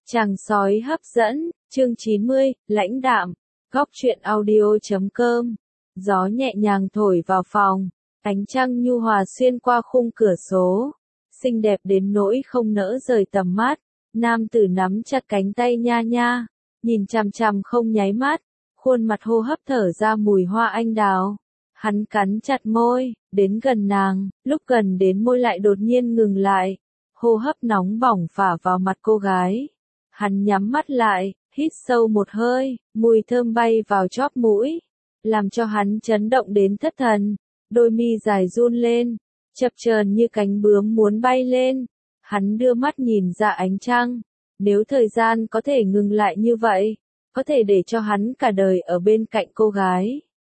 Chàng sói hấp dẫn, chương 90, lãnh đạm, góc truyện audio.com. Gió nhẹ nhàng thổi vào phòng, ánh trăng nhu hòa xuyên qua khung cửa sổ, xinh đẹp đến nỗi không nỡ rời tầm mắt. Nam tử nắm chặt cánh tay Nha Nha, nhìn chằm chằm không nháy mắt, khuôn mặt hô hấp thở ra mùi hoa anh đào. Hắn cắn chặt môi, đến gần nàng, lúc gần đến môi lại đột nhiên ngừng lại, hô hấp nóng bỏng phả vào mặt cô gái. Hắn nhắm mắt lại, hít sâu một hơi, mùi thơm bay vào chóp mũi, làm cho hắn chấn động đến thất thần, đôi mi dài run lên, chập chờn như cánh bướm muốn bay lên. Hắn đưa mắt nhìn ra ánh trăng, nếu thời gian có thể ngừng lại như vậy, có thể để cho hắn cả đời ở bên cạnh cô gái.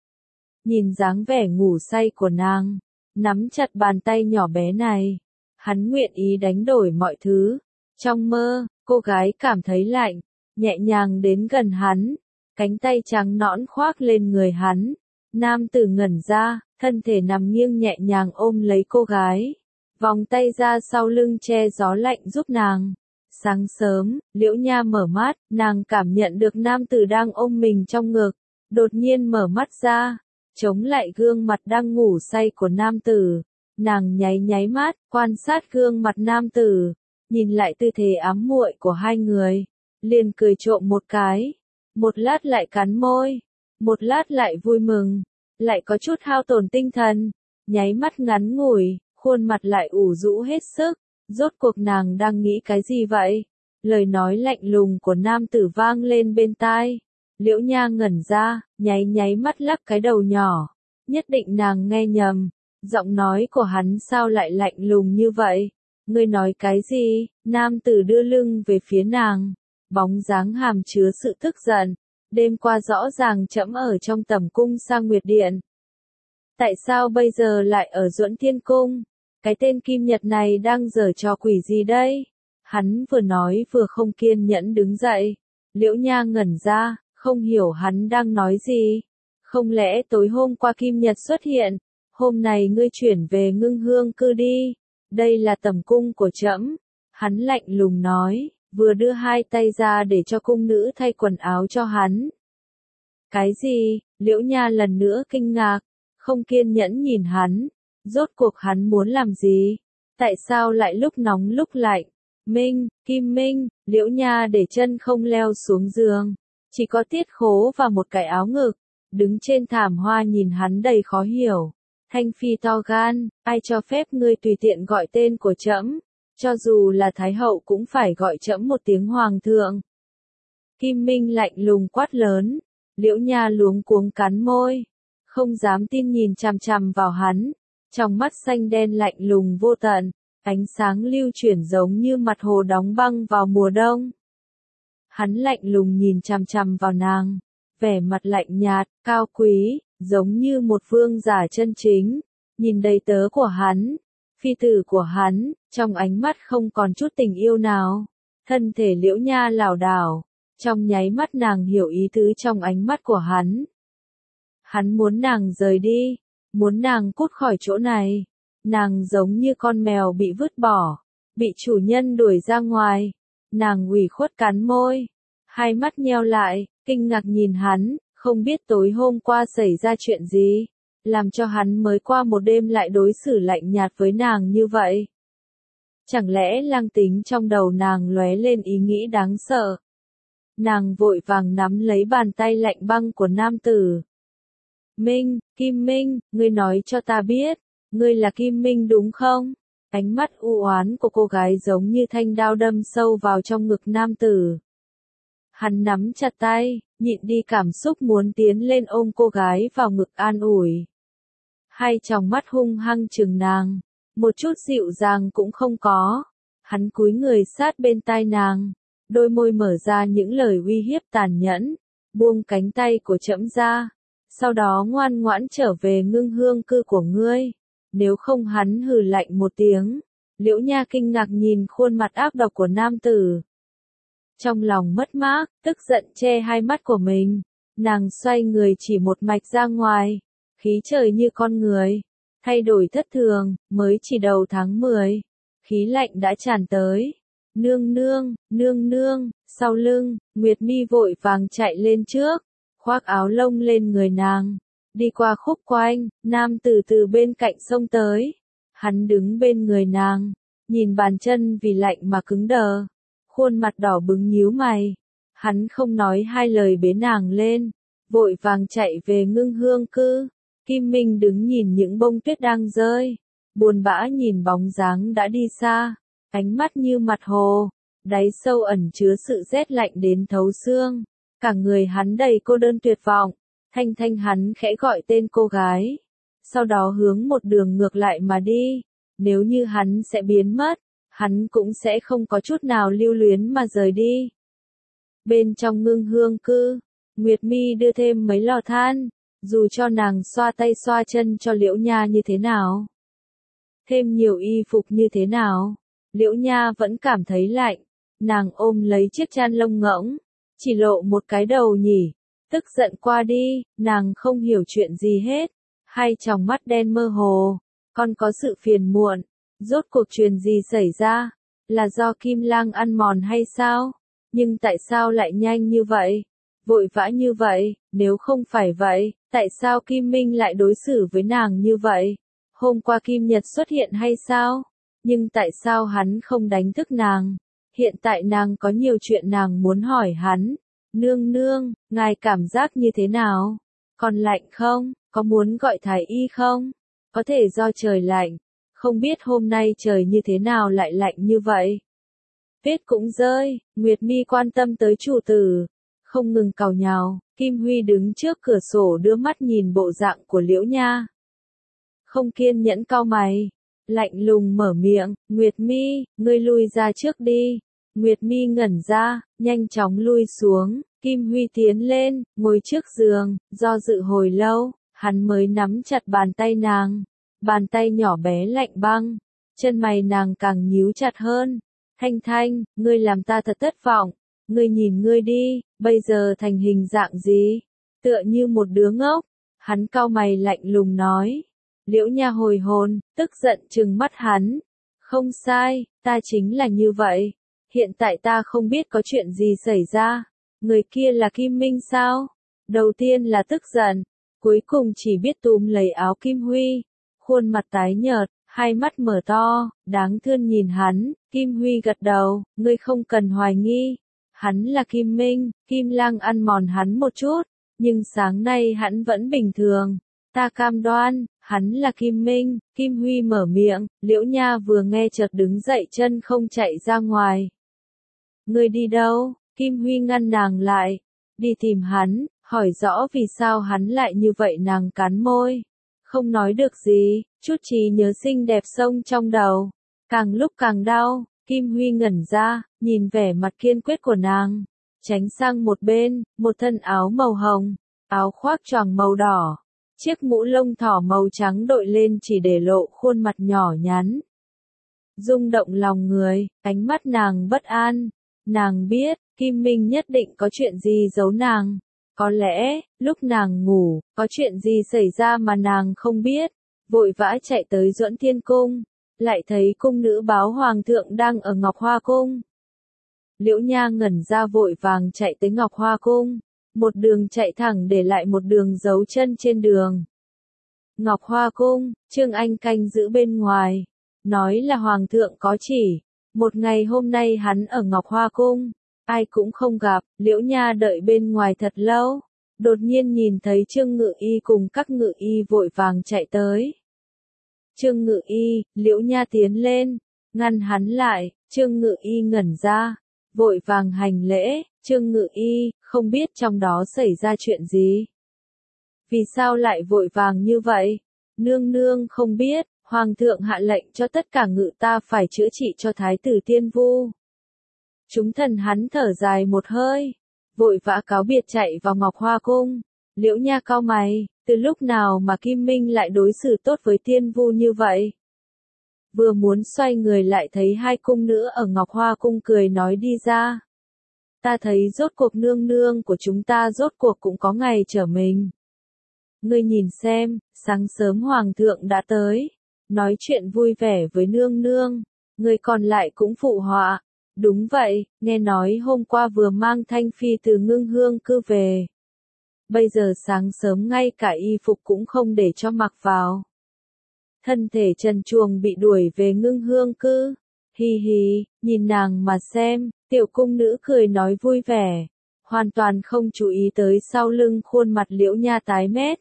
Nhìn dáng vẻ ngủ say của nàng, nắm chặt bàn tay nhỏ bé này, hắn nguyện ý đánh đổi mọi thứ. Trong mơ, cô gái cảm thấy lạnh, nhẹ nhàng đến gần hắn, cánh tay trắng nõn khoác lên người hắn. Nam tử ngẩn ra, thân thể nằm nghiêng nhẹ nhàng ôm lấy cô gái, vòng tay ra sau lưng che gió lạnh giúp nàng. Sáng sớm, Liễu Nha mở mắt, nàng cảm nhận được nam tử đang ôm mình trong ngực, đột nhiên mở mắt ra, chống lại gương mặt đang ngủ say của nam tử. Nàng nháy nháy mắt, quan sát gương mặt nam tử, nhìn lại tư thế ám muội của hai người, liền cười trộm một cái, một lát lại cắn môi, một lát lại vui mừng, lại có chút hao tổn tinh thần, nháy mắt ngắn ngủi, khuôn mặt lại ủ rũ hết sức. Rốt cuộc nàng đang nghĩ cái gì vậy? Lời nói lạnh lùng của nam tử vang lên bên tai. Liễu Nha ngẩn ra, nháy nháy mắt lắc cái đầu nhỏ, nhất định nàng nghe nhầm, giọng nói của hắn sao lại lạnh lùng như vậy? Ngươi nói cái gì? Nam tử đưa lưng về phía nàng, bóng dáng hàm chứa sự tức giận. Đêm qua rõ ràng trẫm ở trong tẩm cung Sang Nguyệt Điện. Tại sao bây giờ lại ở Duẫn Thiên Cung? Cái tên Kim Nhật này đang giở trò quỷ gì đây? Hắn vừa nói vừa không kiên nhẫn đứng dậy. Liễu Nha ngẩn ra, không hiểu hắn đang nói gì. Không lẽ tối hôm qua Kim Nhật xuất hiện, hôm nay ngươi chuyển về Ngưng Hương cư đi? Đây là tẩm cung của trẫm. Hắn lạnh lùng nói, vừa đưa hai tay ra để cho cung nữ thay quần áo cho hắn. Cái gì? Liễu Nha lần nữa kinh ngạc, không kiên nhẫn nhìn hắn. Rốt cuộc hắn muốn làm gì? Tại sao lại lúc nóng lúc lạnh? Minh, Kim Minh, Liễu Nha để chân không leo xuống giường, chỉ có Tiết Khố và một cái áo ngực, đứng trên thảm hoa nhìn hắn đầy khó hiểu. Thanh phi to gan, ai cho phép ngươi tùy tiện gọi tên của trẫm? Cho dù là Thái hậu cũng phải gọi trẫm một tiếng hoàng thượng. Kim Minh lạnh lùng quát lớn. Liễu Nha luống cuống cắn môi, không dám tin nhìn chằm chằm vào hắn. Trong mắt xanh đen lạnh lùng vô tận, ánh sáng lưu chuyển giống như mặt hồ đóng băng vào mùa đông. Hắn lạnh lùng nhìn chằm chằm vào nàng, vẻ mặt lạnh nhạt, cao quý, giống như một vương giả chân chính. Nhìn đầy tớ của hắn, phi tử của hắn, trong ánh mắt không còn chút tình yêu nào. Thân thể Liễu Nha lảo đảo, trong nháy mắt nàng hiểu ý tứ trong ánh mắt của hắn. Hắn muốn nàng rời đi. Muốn nàng cút khỏi chỗ này. Nàng giống như con mèo bị vứt bỏ, bị chủ nhân đuổi ra ngoài. Nàng ủy khuất cắn môi, hai mắt nheo lại, kinh ngạc nhìn hắn, không biết tối hôm qua xảy ra chuyện gì, làm cho hắn mới qua một đêm lại đối xử lạnh nhạt với nàng như vậy. Chẳng lẽ lang tính trong đầu nàng lóe lên ý nghĩ đáng sợ. Nàng vội vàng nắm lấy bàn tay lạnh băng của nam tử. Minh, Kim Minh, ngươi nói cho ta biết, ngươi là Kim Minh đúng không? Ánh mắt u oán của cô gái giống như thanh đao đâm sâu vào trong ngực nam tử. Hắn nắm chặt tay, nhịn đi cảm xúc muốn tiến lên ôm cô gái vào ngực an ủi. Hai tròng mắt hung hăng trừng nàng, một chút dịu dàng cũng không có. Hắn cúi người sát bên tai nàng, đôi môi mở ra những lời uy hiếp tàn nhẫn, buông cánh tay của trẫm ra. Sau đó ngoan ngoãn trở về Ngưng Hương cư của ngươi. Nếu không hắn hừ lạnh một tiếng. Liễu Nha kinh ngạc nhìn khuôn mặt ác độc của nam tử. Trong lòng mất mát, tức giận che hai mắt của mình. Nàng xoay người chỉ một mạch ra ngoài. Khí trời như con người. Thay đổi thất thường, mới chỉ đầu tháng 10. Khí lạnh đã tràn tới. Nương nương, nương nương, sau lưng, Nguyệt Mi vội vàng chạy lên trước, khoác áo lông lên người nàng, đi qua khúc quanh, nam tử từ bên cạnh xông tới. Hắn đứng bên người nàng, nhìn bàn chân vì lạnh mà cứng đờ, khuôn mặt đỏ bừng nhíu mày. Hắn không nói hai lời bế nàng lên, vội vàng chạy về Ngưng Hương Cư. Kim Minh đứng nhìn những bông tuyết đang rơi, buồn bã nhìn bóng dáng đã đi xa, ánh mắt như mặt hồ, đáy sâu ẩn chứa sự rét lạnh đến thấu xương. Cả người hắn đầy cô đơn tuyệt vọng. Thanh Thanh hắn khẽ gọi tên cô gái, sau đó hướng một đường ngược lại mà đi. Nếu như hắn sẽ biến mất, hắn cũng sẽ không có chút nào lưu luyến mà rời đi. Bên trong Ngưng Hương Cư, Nguyệt Mi đưa thêm mấy lò than, dù cho nàng xoa tay xoa chân cho Liễu Nha như thế nào, thêm nhiều y phục như thế nào, Liễu Nha vẫn cảm thấy lạnh. Nàng ôm lấy chiếc chăn lông ngỗng, chỉ lộ một cái đầu nhỉ. Tức giận qua đi, nàng không hiểu chuyện gì hết, hai tròng mắt đen mơ hồ, còn có sự phiền muộn. Rốt cuộc chuyện gì xảy ra? Là do Kim Lang ăn mòn hay sao? Nhưng tại sao lại nhanh như vậy? Vội vã như vậy? Nếu không phải vậy, tại sao Kim Minh lại đối xử với nàng như vậy? Hôm qua Kim Nhật xuất hiện hay sao? Nhưng tại sao hắn không đánh thức nàng? Hiện tại nàng có nhiều chuyện nàng muốn hỏi hắn. Nương nương, ngài cảm giác như thế nào? Còn lạnh không? Có muốn gọi thái y không? Có thể do trời lạnh. Không biết hôm nay trời như thế nào lại lạnh như vậy? Tuyết cũng rơi, Nguyệt Mi quan tâm tới chủ tử, không ngừng càu nhàu. Kim Huy đứng trước cửa sổ đưa mắt nhìn bộ dạng của Liễu Nha. Không kiên nhẫn cau mày, lạnh lùng mở miệng, Nguyệt Mi, ngươi lui ra trước đi. Nguyệt Mi ngẩn ra, nhanh chóng lui xuống. Kim Huy tiến lên, ngồi trước giường, do dự hồi lâu, hắn mới nắm chặt bàn tay nàng. Bàn tay nhỏ bé lạnh băng, chân mày nàng càng nhíu chặt hơn. Thanh Thanh, ngươi làm ta thật thất vọng. Ngươi nhìn ngươi đi, bây giờ thành hình dạng gì? Tựa như một đứa ngốc. Hắn cau mày lạnh lùng nói. Liễu Nha hồi hồn, tức giận trừng mắt hắn. Không sai, ta chính là như vậy. Hiện tại ta không biết có chuyện gì xảy ra. Người kia là Kim Minh sao? Đầu tiên là tức giận, cuối cùng chỉ biết túm lấy áo Kim Huy. Khuôn mặt tái nhợt, hai mắt mở to, đáng thương nhìn hắn. Kim Huy gật đầu, ngươi không cần hoài nghi. Hắn là Kim Minh, Kim Lang ăn mòn hắn một chút, nhưng sáng nay hắn vẫn bình thường. Ta cam đoan, hắn là Kim Minh. Kim Huy mở miệng, Liễu Nha vừa nghe chợt đứng dậy chân không chạy ra ngoài. Ngươi đi đâu? Kim Huy ngăn nàng lại. Đi tìm hắn, hỏi rõ vì sao hắn lại như vậy. Nàng cắn môi, không nói được gì, chút trí nhớ xinh đẹp xông trong đầu. Càng lúc càng đau, Kim Huy ngẩn ra, nhìn vẻ mặt kiên quyết của nàng. Tránh sang một bên, một thân áo màu hồng, áo khoác choàng màu đỏ. Chiếc mũ lông thỏ màu trắng đội lên chỉ để lộ khuôn mặt nhỏ nhắn. Rung động lòng người, ánh mắt nàng bất an. Nàng biết, Kim Minh nhất định có chuyện gì giấu nàng. Có lẽ, lúc nàng ngủ, có chuyện gì xảy ra mà nàng không biết. Vội vã chạy tới Duẫn Thiên Cung, lại thấy cung nữ báo hoàng thượng đang ở Ngọc Hoa Cung. Liễu Nha ngẩn ra vội vàng chạy tới Ngọc Hoa Cung. Một đường chạy thẳng để lại một đường dấu chân trên đường. Ngọc Hoa Cung, Trương Anh canh giữ bên ngoài. Nói là hoàng thượng có chỉ. Một ngày hôm nay hắn ở Ngọc Hoa Cung, ai cũng không gặp. Liễu Nha đợi bên ngoài thật lâu. Đột nhiên nhìn thấy Trương Ngự Y cùng các ngự y vội vàng chạy tới. Trương Ngự Y, Liễu Nha tiến lên, ngăn hắn lại. Trương Ngự Y ngẩn ra, vội vàng hành lễ. Trương Ngự Y, không biết trong đó xảy ra chuyện gì. Vì sao lại vội vàng như vậy? Nương nương không biết, hoàng thượng hạ lệnh cho tất cả ngự ta phải chữa trị cho thái tử Tiên Vu. Chúng thần hắn thở dài một hơi, vội vã cáo biệt chạy vào Ngọc Hoa Cung. Liễu Nha cau mày, từ lúc nào mà Kim Minh lại đối xử tốt với Tiên Vu như vậy? Vừa muốn xoay người lại thấy hai cung nữ ở Ngọc Hoa Cung cười nói đi ra. Ta thấy rốt cuộc nương nương của chúng ta rốt cuộc cũng có ngày trở mình. Ngươi nhìn xem, sáng sớm hoàng thượng đã tới, nói chuyện vui vẻ với nương nương, người còn lại cũng phụ họa. Đúng vậy, nghe nói hôm qua vừa mang Thanh Phi từ Ngưng Hương Cư về. Bây giờ sáng sớm ngay cả y phục cũng không để cho mặc vào. Thân thể trần truồng bị đuổi về Ngưng Hương Cư. Hi hi, nhìn nàng mà xem, tiểu cung nữ cười nói vui vẻ. Hoàn toàn không chú ý tới sau lưng khuôn mặt Liễu Nha tái mét.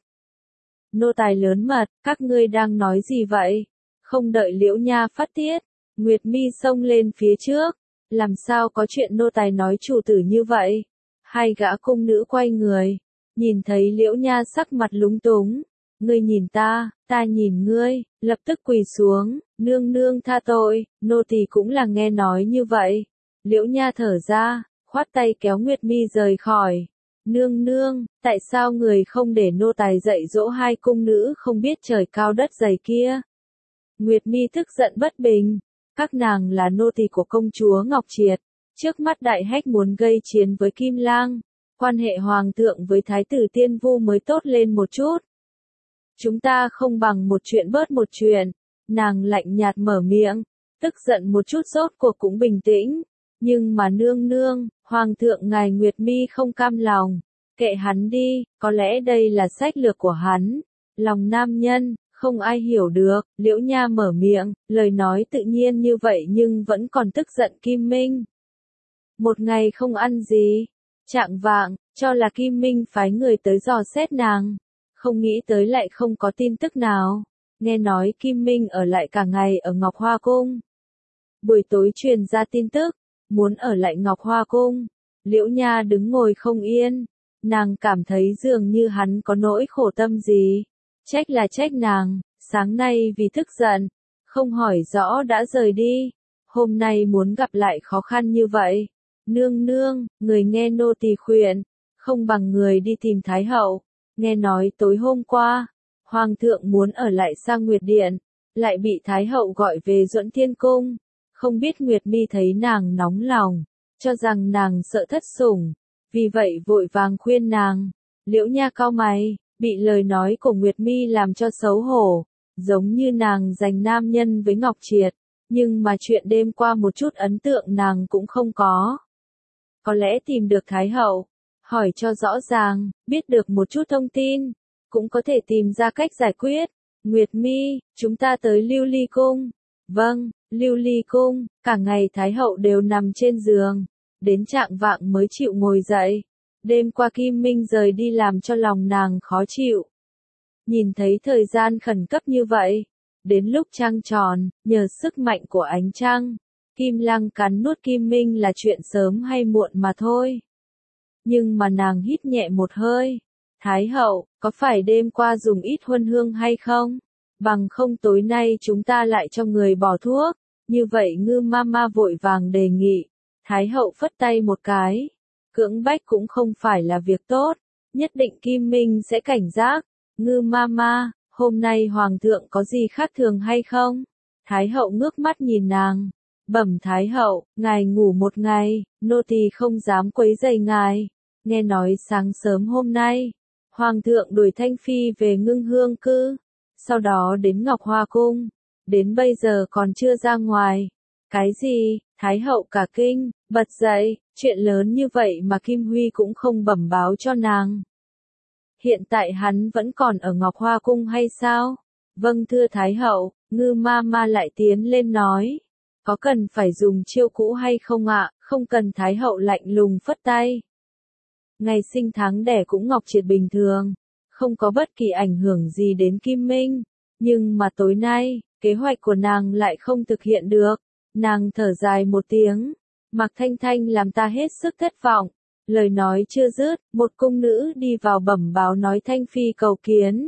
Nô tài lớn mật, các ngươi đang nói gì vậy? Không đợi Liễu Nha phát tiết, Nguyệt Mi xông lên phía trước. Làm sao có chuyện nô tài nói chủ tử như vậy? Hai gã cung nữ quay người, nhìn thấy Liễu Nha sắc mặt lúng túng. Ngươi nhìn ta nhìn ngươi, lập tức quỳ xuống, nương nương tha tội, nô tỳ cũng là nghe nói như vậy. Liễu Nha thở ra, khoát tay kéo Nguyệt Mi rời khỏi. Nương nương, tại sao người không để nô tài dạy dỗ hai cung nữ không biết trời cao đất dày kia? Nguyệt Mi tức giận bất bình. Các nàng là nô tỳ của công chúa Ngọc Triệt. Trước mắt đại hách muốn gây chiến với Kim Lang. Quan hệ hoàng thượng với thái tử Tiên Vu mới tốt lên một chút. Chúng ta không bằng một chuyện bớt một chuyện. Nàng lạnh nhạt mở miệng. Tức giận một chút rốt cuộc cũng bình tĩnh. Nhưng mà nương nương, hoàng thượng ngài Nguyệt Mi không cam lòng. Kệ hắn đi, có lẽ đây là sách lược của hắn. Lòng nam nhân, không ai hiểu được. Liễu Nha mở miệng, lời nói tự nhiên như vậy nhưng vẫn còn tức giận Kim Minh. Một ngày không ăn gì, chạng vạng, cho là Kim Minh phái người tới dò xét nàng. Không nghĩ tới lại không có tin tức nào. Nghe nói Kim Minh ở lại cả ngày ở Ngọc Hoa Cung. Buổi tối truyền ra tin tức, muốn ở lại Ngọc Hoa Cung. Liễu Nha đứng ngồi không yên. Nàng cảm thấy dường như hắn có nỗi khổ tâm gì. Trách là trách nàng, sáng nay vì tức giận, không hỏi rõ đã rời đi. Hôm nay muốn gặp lại khó khăn như vậy. Nương nương, người nghe nô tỳ khuyên, không bằng người đi tìm Thái Hậu. Nghe nói tối hôm qua, Hoàng thượng muốn ở lại sang Nguyệt Điện, lại bị Thái Hậu gọi về Duẫn Thiên Cung. Không biết Nguyệt Mi thấy nàng nóng lòng, cho rằng nàng sợ thất sủng, vì vậy vội vàng khuyên nàng. Liễu Nha cau mày, bị lời nói của Nguyệt Mi làm cho xấu hổ, giống như nàng giành nam nhân với Ngọc Triệt, nhưng mà chuyện đêm qua một chút ấn tượng nàng cũng không có. Có lẽ tìm được Thái Hậu, hỏi cho rõ ràng, biết được một chút thông tin, cũng có thể tìm ra cách giải quyết. Nguyệt Mi, chúng ta tới Lưu Ly Cung. Vâng, Lưu Ly Cung, cả ngày Thái Hậu đều nằm trên giường, đến trạng vạng mới chịu ngồi dậy. Đêm qua Kim Minh rời đi làm cho lòng nàng khó chịu. Nhìn thấy thời gian khẩn cấp như vậy, đến lúc trăng tròn, nhờ sức mạnh của ánh trăng, Kim Lang cắn nuốt Kim Minh là chuyện sớm hay muộn mà thôi. Nhưng mà nàng hít nhẹ một hơi. Thái Hậu, có phải đêm qua dùng ít huân hương hay không? Bằng không tối nay chúng ta lại cho người bỏ thuốc. Như vậy Ngư Mama vội vàng đề nghị. Thái Hậu phất tay một cái. Cưỡng bách cũng không phải là việc tốt. Nhất định Kim Minh sẽ cảnh giác. Ngư Mama, hôm nay Hoàng thượng có gì khác thường hay không? Thái Hậu ngước mắt nhìn nàng. Bẩm Thái Hậu, ngài ngủ một ngày, nô tỳ không dám quấy rầy ngài. Nghe nói sáng sớm hôm nay, Hoàng thượng đuổi Thanh Phi về Ngưng Hương Cư, sau đó đến Ngọc Hoa Cung, đến bây giờ còn chưa ra ngoài. Cái gì? Thái Hậu cả kinh, bật dậy, chuyện lớn như vậy mà Kim Huy cũng không bẩm báo cho nàng. Hiện tại hắn vẫn còn ở Ngọc Hoa Cung hay sao? Vâng thưa Thái Hậu, Ngư Mama lại tiến lên nói. Có cần phải dùng chiêu cũ hay không ạ? Không cần. Thái Hậu lạnh lùng phất tay. Ngày sinh tháng đẻ cũng Ngọc Triệt bình thường, không có bất kỳ ảnh hưởng gì đến Kim Minh. Nhưng mà tối nay, kế hoạch của nàng lại không thực hiện được. Nàng thở dài một tiếng. Mạc Thanh Thanh làm ta hết sức thất vọng. Lời nói chưa dứt, một cung nữ đi vào bẩm báo nói Thanh Phi cầu kiến.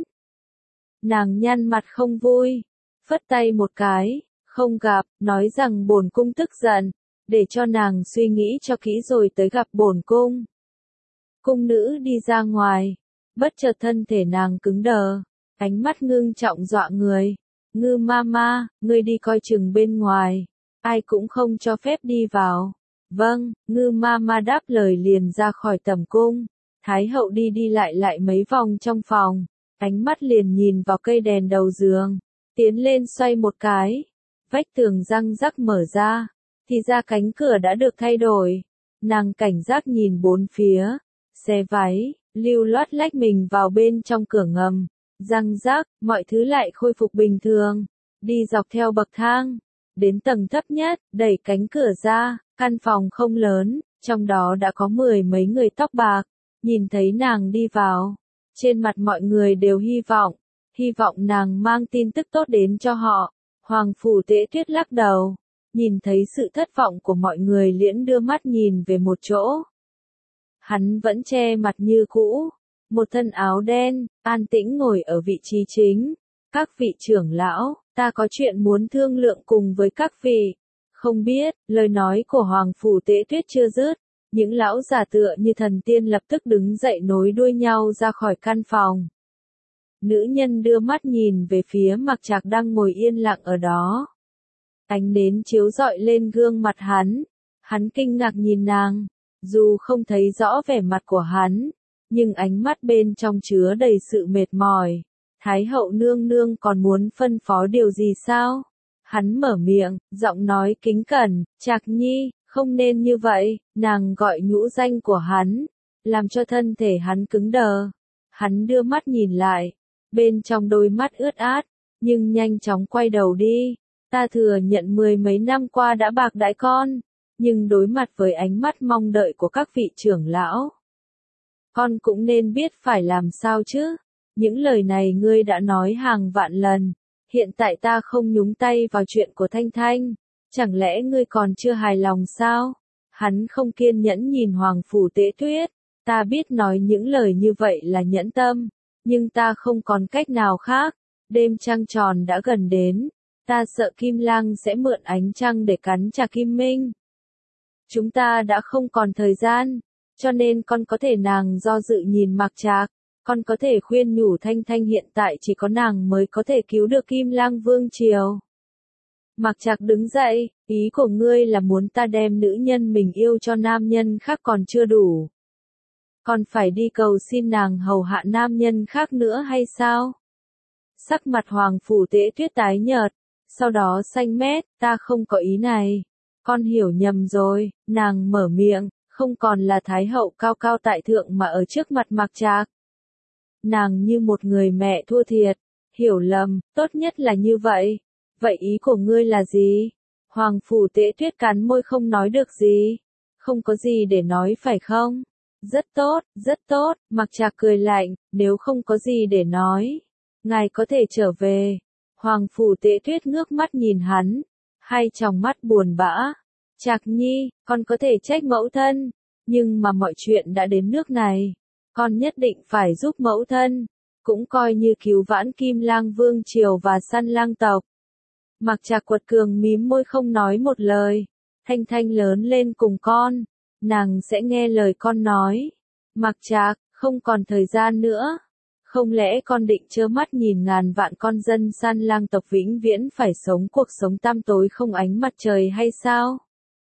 Nàng nhăn mặt không vui, phất tay một cái, không gặp, nói rằng bổn cung tức giận, để cho nàng suy nghĩ cho kỹ rồi tới gặp bổn cung. Cung nữ đi ra ngoài, bất chợt thân thể nàng cứng đờ, ánh mắt ngưng trọng dọa người. Ngư Mama, ngươi đi coi chừng bên ngoài, ai cũng không cho phép đi vào. Vâng, Ngư Mama đáp lời liền ra khỏi tầm cung. Thái Hậu đi đi lại mấy vòng trong phòng, ánh mắt liền nhìn vào cây đèn đầu giường, tiến lên xoay một cái, vách tường răng rắc mở ra, thì ra cánh cửa đã được thay đổi. Nàng cảnh giác nhìn bốn phía, xé váy, lưu loát lách mình vào bên trong cửa ngầm. Răng rác, mọi thứ lại khôi phục bình thường. Đi dọc theo bậc thang, đến tầng thấp nhất, đẩy cánh cửa ra, căn phòng không lớn, trong đó đã có 10 mấy người tóc bạc. Nhìn thấy nàng đi vào, trên mặt mọi người đều hy vọng nàng mang tin tức tốt đến cho họ. Hoàng Phủ Tế Tuyết lắc đầu, nhìn thấy sự thất vọng của mọi người liền đưa mắt nhìn về một chỗ. Hắn vẫn che mặt như cũ, một thân áo đen, an tĩnh ngồi ở vị trí chính. Các vị trưởng lão, ta có chuyện muốn thương lượng cùng với các vị. Không biết, lời nói của Hoàng Phủ Tế Tuyết chưa dứt, những lão già tựa như thần tiên lập tức đứng dậy nối đuôi nhau ra khỏi căn phòng. Nữ nhân đưa mắt nhìn về phía Mạc Trạc đang ngồi yên lặng ở đó. Ánh nến chiếu rọi lên gương mặt hắn kinh ngạc nhìn nàng, dù không thấy rõ vẻ mặt của hắn, nhưng ánh mắt bên trong chứa đầy sự mệt mỏi. Thái hậu nương nương còn muốn phân phó điều gì sao? Hắn mở miệng, giọng nói kính cẩn, Trạc Nhi, không nên như vậy. Nàng gọi nhũ danh của hắn, làm cho thân thể hắn cứng đờ. Hắn đưa mắt nhìn lại, bên trong đôi mắt ướt át, nhưng nhanh chóng quay đầu đi. Ta thừa nhận 10 mấy năm qua đã bạc đãi con, nhưng đối mặt với ánh mắt mong đợi của các vị trưởng lão, con cũng nên biết phải làm sao chứ. Những lời này ngươi đã nói hàng vạn lần, hiện tại ta không nhúng tay vào chuyện của Thanh Thanh, chẳng lẽ ngươi còn chưa hài lòng sao? Hắn không kiên nhẫn nhìn Hoàng Phủ Tế Tuyết, ta biết nói những lời như vậy là nhẫn tâm, nhưng ta không còn cách nào khác. Đêm trăng tròn đã gần đến, ta sợ Kim Lang sẽ mượn ánh trăng để cắn trả Kim Minh. Chúng ta đã không còn thời gian, cho nên con có thể. Nàng do dự nhìn Mạc Trạc, con có thể khuyên nhủ Thanh Thanh hiện tại chỉ có nàng mới có thể cứu được Kim Lang Vương Triều. Mạc Trạc đứng dậy, ý của ngươi là muốn ta đem nữ nhân mình yêu cho nam nhân khác còn chưa đủ, còn phải đi cầu xin nàng hầu hạ nam nhân khác nữa hay sao? Sắc mặt Hoàng Phủ Tế Tuyết tái nhợt, sau đó xanh mét, ta không có ý này. Con hiểu nhầm rồi. Nàng mở miệng, không còn là thái hậu cao cao tại thượng mà ở trước mặt Mạc Trạc. Nàng như một người mẹ thua thiệt, hiểu lầm, tốt nhất là như vậy. Vậy ý của ngươi là gì? Hoàng Phủ Tế Tuyết cắn môi không nói được gì. Không có gì để nói phải không? Rất tốt, rất tốt. Mạc Trạc cười lạnh, nếu không có gì để nói, ngài có thể trở về. Hoàng Phủ Tế Tuyết ngước mắt nhìn hắn, hai tròng mắt buồn bã. Trạc Nhi, con có thể trách mẫu thân, nhưng mà mọi chuyện đã đến nước này, con nhất định phải giúp mẫu thân, cũng coi như cứu vãn Kim Lang Vương Triều và Săn Lang tộc. Mạc Trạc quật cường mím môi không nói một lời. Thanh Thanh lớn lên cùng con, nàng sẽ nghe lời con nói. Mạc Trạc, không còn thời gian nữa. Không lẽ con định trơ mắt nhìn ngàn vạn con dân Săn Lang tộc vĩnh viễn phải sống cuộc sống tăm tối không ánh mặt trời hay sao?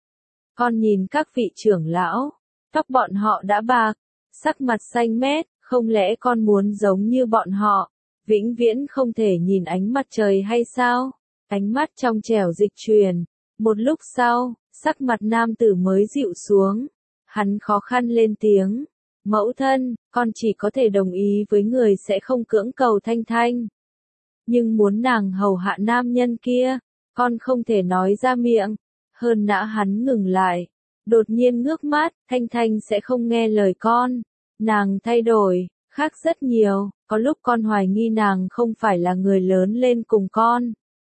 Con nhìn các vị trưởng lão, tóc bọn họ đã bạc, sắc mặt xanh mét, không lẽ con muốn giống như bọn họ, vĩnh viễn không thể nhìn ánh mặt trời hay sao? Ánh mắt trong trẻo dịch chuyển, một lúc sau, sắc mặt nam tử mới dịu xuống, hắn khó khăn lên tiếng. Mẫu thân, con chỉ có thể đồng ý với người sẽ không cưỡng cầu Thanh Thanh. Nhưng muốn nàng hầu hạ nam nhân kia, con không thể nói ra miệng. Hơn nữa hắn ngừng lại, đột nhiên ngước mắt, Thanh Thanh sẽ không nghe lời con. Nàng thay đổi, khác rất nhiều, có lúc con hoài nghi nàng không phải là người lớn lên cùng con.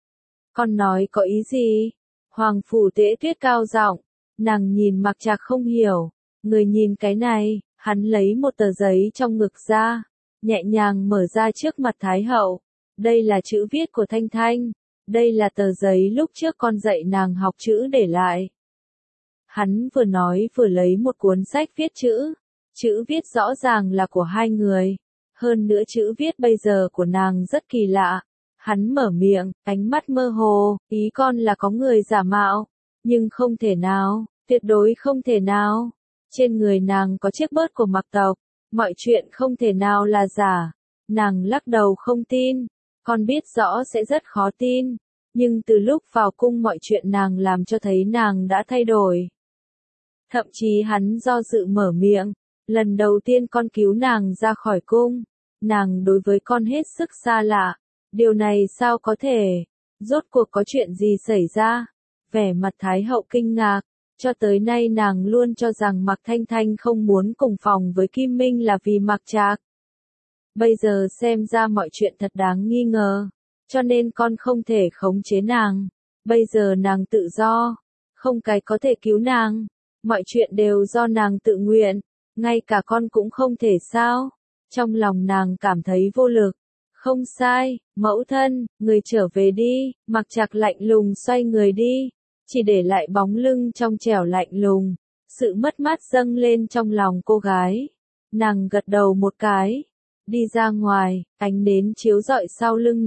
Con nói có ý gì? Hoàng Phủ Tế Tuyết cao giọng, nàng nhìn Mạc Trạc không hiểu, người nhìn cái này. Hắn lấy một tờ giấy trong ngực ra, nhẹ nhàng mở ra trước mặt Thái hậu. Đây là chữ viết của Thanh Thanh. Đây là tờ giấy lúc trước con dạy nàng học chữ để lại. Hắn vừa nói vừa lấy một cuốn sách viết chữ. Chữ viết rõ ràng là của hai người. Hơn nữa chữ viết bây giờ của nàng rất kỳ lạ. Hắn mở miệng, ánh mắt mơ hồ, ý con là có người giả mạo. Nhưng không thể nào, tuyệt đối không thể nào. Trên người nàng có chiếc bớt của Mạc tộc, mọi chuyện không thể nào là giả. Nàng lắc đầu không tin, con biết rõ sẽ rất khó tin, Nhưng từ lúc vào cung mọi chuyện nàng làm cho thấy nàng đã thay đổi. Thậm chí hắn do dự mở miệng, lần đầu tiên con cứu nàng ra khỏi cung, nàng đối với con hết sức xa lạ, điều này sao có thể, rốt cuộc có chuyện gì xảy ra, vẻ mặt Thái hậu kinh ngạc, cho tới nay nàng luôn cho rằng Mạc Thanh Thanh không muốn cùng phòng với Kim Minh là vì Mạc Trạc. Bây giờ xem ra mọi chuyện thật đáng nghi ngờ, cho nên con không thể khống chế nàng, bây giờ nàng tự do, không cái có thể cứu nàng, mọi chuyện đều do nàng tự nguyện, ngay cả con cũng không thể sao, trong lòng nàng cảm thấy vô lực. Không sai, mẫu thân, người trở về đi, Mạc Trạc lạnh lùng xoay người đi, chỉ để lại bóng lưng trong trẻo lạnh lùng, sự mất mát dâng lên trong lòng cô gái. Nàng gật đầu một cái, đi ra ngoài, ánh nến chiếu rọi sau lưng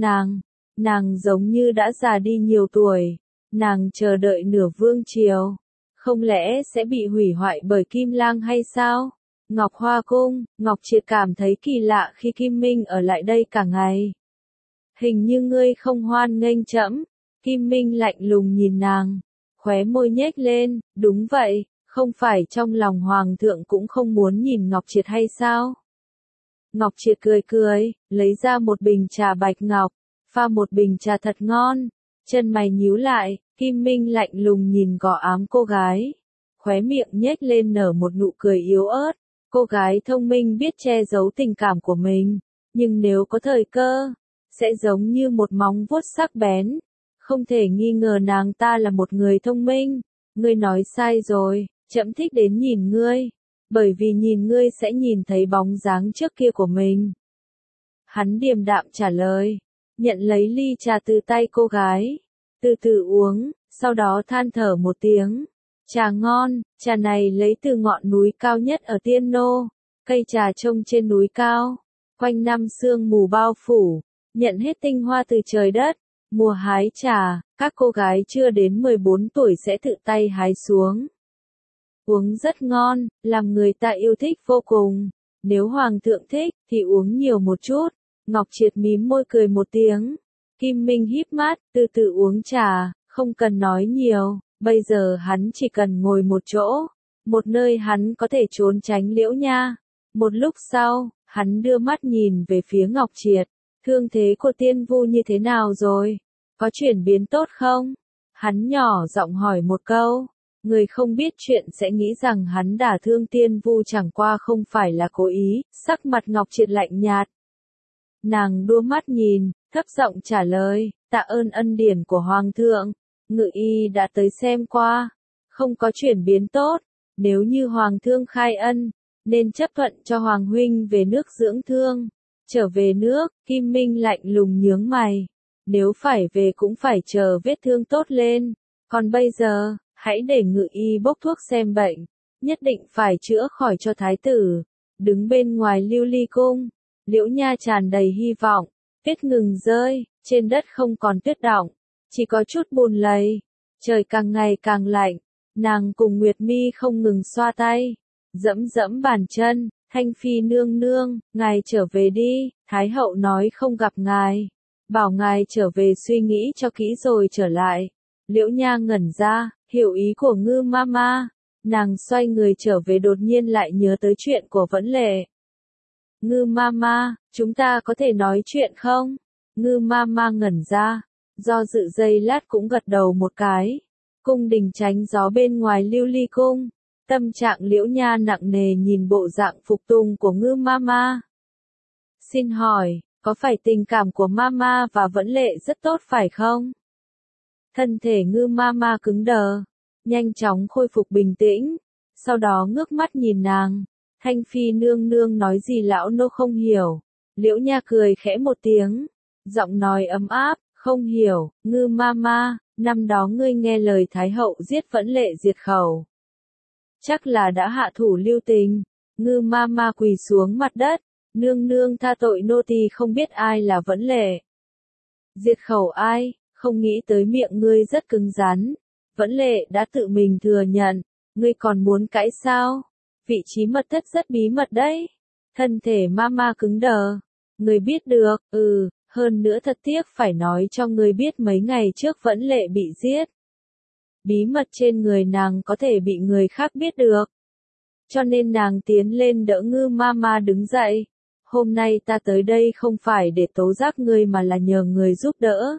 nàng giống như đã già đi nhiều tuổi, nàng chờ đợi nửa vương triều, không lẽ sẽ bị hủy hoại bởi Kim Lang hay sao? Ngọc Hoa Cung, Ngọc Triệt cảm thấy kỳ lạ khi Kim Minh ở lại đây cả ngày. Hình như ngươi không hoan nghênh trẫm. Kim Minh lạnh lùng nhìn nàng, khóe môi nhếch lên, đúng vậy, không phải trong lòng hoàng thượng cũng không muốn nhìn Ngọc Triệt hay sao? Ngọc Triệt cười cười, lấy ra một bình trà bạch ngọc, pha một bình trà thật ngon, chân mày nhíu lại, Kim Minh lạnh lùng nhìn gò ám cô gái, khóe miệng nhếch lên nở một nụ cười yếu ớt. Cô gái thông minh biết che giấu tình cảm của mình, nhưng nếu có thời cơ, sẽ giống như một móng vuốt sắc bén. Không thể nghi ngờ nàng ta là một người thông minh. Ngươi nói sai rồi, trẫm thích đến nhìn ngươi, bởi vì nhìn ngươi sẽ nhìn thấy bóng dáng trước kia của mình. Hắn điềm đạm trả lời, nhận lấy ly trà từ tay cô gái, từ từ uống, sau đó than thở một tiếng. Trà ngon, trà này lấy từ ngọn núi cao nhất ở Tiên Nô, cây trà trông trên núi cao, quanh năm sương mù bao phủ, nhận hết tinh hoa từ trời đất. Mùa hái trà, các cô gái chưa đến 14 tuổi sẽ tự tay hái xuống. Uống rất ngon, làm người ta yêu thích vô cùng. Nếu hoàng thượng thích, thì uống nhiều một chút. Ngọc Triệt mím môi cười một tiếng. Kim Minh híp mắt, từ từ uống trà, không cần nói nhiều. Bây giờ hắn chỉ cần ngồi một chỗ, một nơi hắn có thể trốn tránh Liễu Nha. Một lúc sau, hắn đưa mắt nhìn về phía Ngọc Triệt. Thương thế của Tiên Vu như thế nào rồi? Có chuyển biến tốt không? Hắn nhỏ giọng hỏi một câu. Người không biết chuyện sẽ nghĩ rằng hắn đả thương Tiên Vu chẳng qua không phải là cố ý, sắc mặt Ngọc Triệt lạnh nhạt. Nàng đua mắt nhìn, thấp giọng trả lời, tạ ơn ân điển của Hoàng thượng. Ngự y đã tới xem qua, không có chuyển biến tốt, nếu như Hoàng thương khai ân, nên chấp thuận cho Hoàng huynh về nước dưỡng thương. Trở về nước, Kim Minh lạnh lùng nhướng mày, nếu phải về cũng phải chờ vết thương tốt lên, còn bây giờ, hãy để ngự y bốc thuốc xem bệnh, nhất định phải chữa khỏi cho thái tử. Đứng bên ngoài Lưu Ly Cung, Liễu Nha tràn đầy hy vọng, tuyết ngừng rơi, trên đất không còn tuyết đọng. Chỉ có chút bùn lầy, trời càng ngày càng lạnh, nàng cùng Nguyệt Mi không ngừng xoa tay, dẫm dẫm bàn chân, Thanh Phi nương nương, ngài trở về đi, Thái hậu nói không gặp ngài, bảo ngài trở về suy nghĩ cho kỹ rồi trở lại. Liễu Nha ngẩn ra, hiểu ý của Ngư Mama, nàng xoay người trở về đột nhiên lại nhớ tới chuyện của Vẫn Lệ. Ngư Mama, chúng ta có thể nói chuyện không? Ngư Mama ngẩn ra. Do dự giây lát cũng gật đầu một cái. Cung đình tránh gió bên ngoài Lưu Ly Cung. Tâm trạng Liễu Nha nặng nề nhìn bộ dạng phục tùng của Ngư Mama. Xin hỏi, có phải tình cảm của Mama và Vẫn Lệ rất tốt phải không? Thân thể Ngư Mama cứng đờ, nhanh chóng khôi phục bình tĩnh. Sau đó ngước mắt nhìn nàng. Thanh Phi nương nương nói gì lão nô không hiểu. Liễu Nha cười khẽ một tiếng. Giọng nói ấm áp. Không hiểu, Ngư Mama, năm đó ngươi nghe lời Thái hậu giết Vẫn Lệ diệt khẩu. Chắc là đã hạ thủ lưu tình. Ngư Mama quỳ xuống mặt đất, nương nương tha tội nô tỳ không biết ai là Vẫn Lệ. Diệt khẩu ai, không nghĩ tới miệng ngươi rất cứng rắn. Vẫn Lệ đã tự mình thừa nhận, ngươi còn muốn cãi sao? Vị trí mật thất rất bí mật đấy. Thân thể Mama cứng đờ. Ngươi biết được, Hơn nữa thật tiếc phải nói cho ngươi biết mấy ngày trước Vẫn Lệ bị giết. Bí mật trên người nàng có thể bị người khác biết được. Cho nên nàng tiến lên đỡ Ngư Mama đứng dậy. Hôm nay ta tới đây không phải để tố giác ngươi mà là nhờ người giúp đỡ.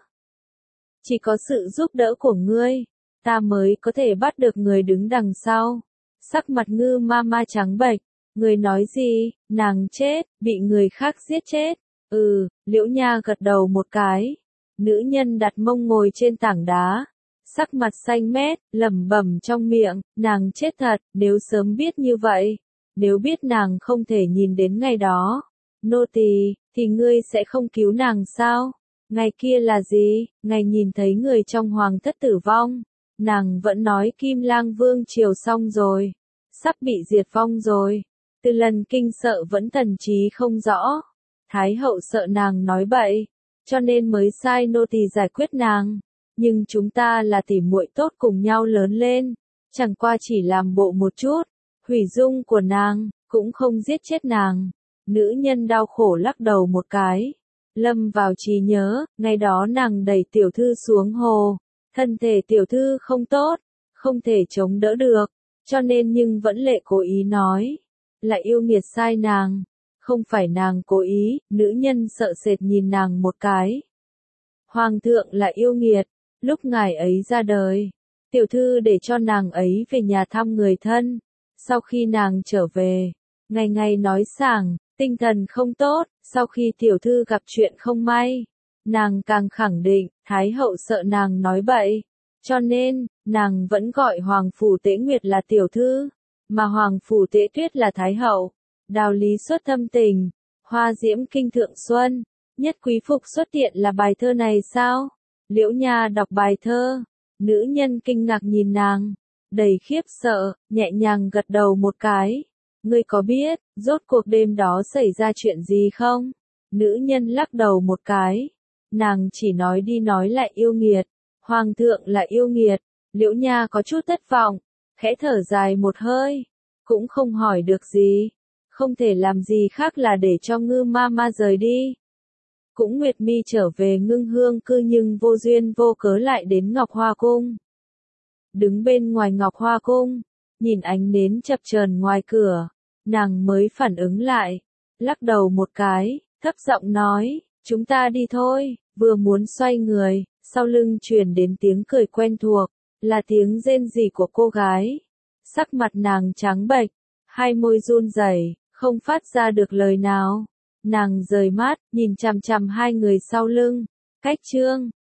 Chỉ có sự giúp đỡ của ngươi, ta mới có thể bắt được người đứng đằng sau. Sắc mặt Ngư Mama trắng bệch. Người nói gì, nàng chết, bị người khác giết chết. Liễu Nha gật đầu một cái. Nữ nhân đặt mông ngồi trên tảng đá. Sắc mặt xanh mét, lẩm bẩm trong miệng, nàng chết thật, nếu sớm biết như vậy. Nếu biết nàng không thể nhìn đến ngày đó. Nô tỳ, thì ngươi sẽ không cứu nàng sao? Ngày kia là gì? Ngày nhìn thấy người trong hoàng thất tử vong. Nàng vẫn nói Kim Lang Vương triều xong rồi. Sắp bị diệt vong rồi. Từ lần kinh sợ vẫn thần trí không rõ. Thái hậu sợ nàng nói bậy, cho nên mới sai nô tỳ giải quyết nàng. Nhưng chúng ta là tỉ muội tốt cùng nhau lớn lên, chẳng qua chỉ làm bộ một chút, hủy dung của nàng, cũng không giết chết nàng. Nữ nhân đau khổ lắc đầu một cái. Lâm vào trí nhớ, ngày đó nàng đẩy tiểu thư xuống hồ, thân thể tiểu thư không tốt, không thể chống đỡ được, cho nên nhưng Vẫn Lệ cố ý nói, là yêu nghiệt sai nàng. Không phải nàng cố ý, nữ nhân sợ sệt nhìn nàng một cái. Hoàng thượng là yêu nghiệt, lúc ngài ấy ra đời, tiểu thư để cho nàng ấy về nhà thăm người thân. Sau khi nàng trở về, ngày ngày nói sảng, tinh thần không tốt, sau khi tiểu thư gặp chuyện không may, nàng càng khẳng định, Thái hậu sợ nàng nói bậy. Cho nên, nàng vẫn gọi Hoàng Phủ Tế Nguyệt là tiểu thư, mà Hoàng Phủ Tế Tuyết là Thái hậu. Đào lý xuất thâm tình, hoa diễm kinh thượng xuân, nhất quý phục xuất hiện là bài thơ này sao? Liễu Nha đọc bài thơ, nữ nhân kinh ngạc nhìn nàng, đầy khiếp sợ, nhẹ nhàng gật đầu một cái. Ngươi có biết, rốt cuộc đêm đó xảy ra chuyện gì không? Nữ nhân lắc đầu một cái, nàng chỉ nói đi nói lại yêu nghiệt, hoàng thượng là yêu nghiệt. Liễu Nha có chút thất vọng, khẽ thở dài một hơi, cũng không hỏi được gì. Không thể làm gì khác là để cho Ngư Mama rời đi. Cũng Nguyệt Mi trở về Ngưng Hương cư nhưng vô duyên vô cớ lại đến Ngọc Hoa Cung. Đứng bên ngoài Ngọc Hoa Cung, nhìn ánh nến chập chờn ngoài cửa, nàng mới phản ứng lại, lắc đầu một cái, thấp giọng nói, chúng ta đi thôi. Vừa muốn xoay người, sau lưng truyền đến tiếng cười quen thuộc, là tiếng rên rỉ của cô gái. Sắc mặt nàng trắng bệch, hai môi run rẩy, không phát ra được lời nào. Nàng rời mắt, nhìn chằm chằm hai người sau lưng. Cách chương